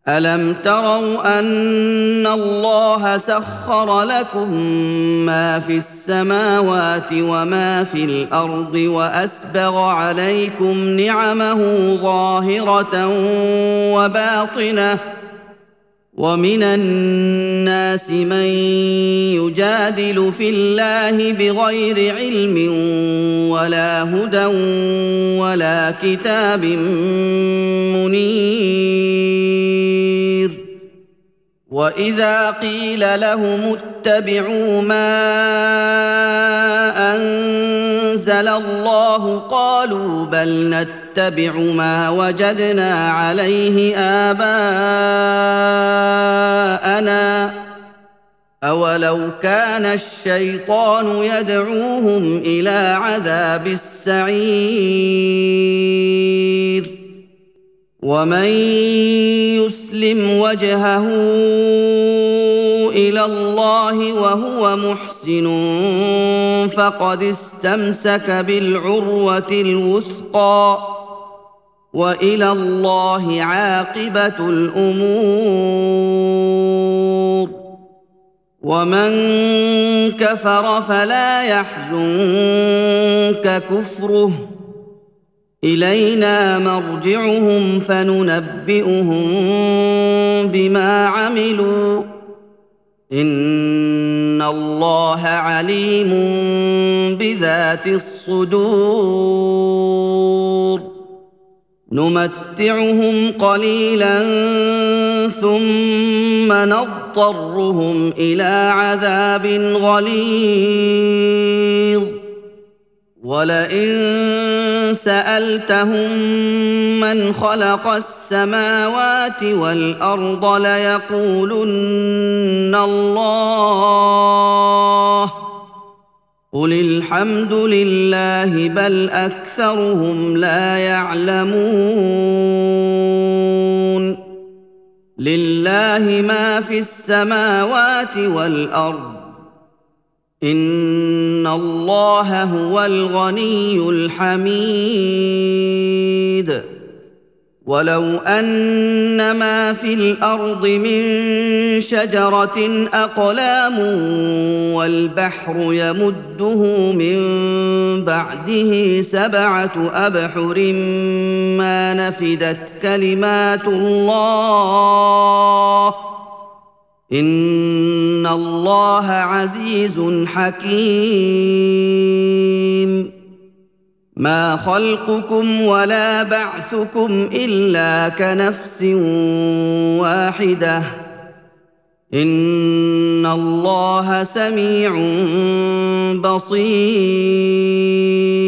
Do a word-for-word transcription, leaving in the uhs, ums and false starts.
ألم تروا أن الله سخر لكم ما في السماوات وما في الأرض وأسبغ عليكم نعمه ظاهرة وباطنة ومن الناس من يجادل في الله بغير علم ولا هدى ولا كتاب منير وإذا قيل لهم اتبعوا ما أنزل الله قالوا بل نتبع ما وجدنا عليه آباءنا أولو كان الشيطان يدعوهم إلى عذاب السعير ومن يسلم وجهه إلى الله وهو محسن فقد استمسك بالعروة الوثقى وإلى الله عاقبة الأمور ومن كفر فلا يحزنك كفره إلينا مرجعهم فننبئهم بما عملوا إن الله عليم بذات الصدور نمتعهم قليلا ثم نضطرهم إلى عذاب غليظ ولئن سألتهم من خلق السماوات والأرض ليقولن الله قل الحمد لله بل أكثرهم لا يعلمون لله ما في السماوات والأرض إن الله هو الغني الحميد ولو أن ما في الأرض من شجرة أقلام والبحر يمده من بعده سبعة أبحر ما نفدت كلمات الله إن الله عزيز حكيم ما خلقكم ولا بعثكم إلا كنفس واحدة إن الله سميع بصير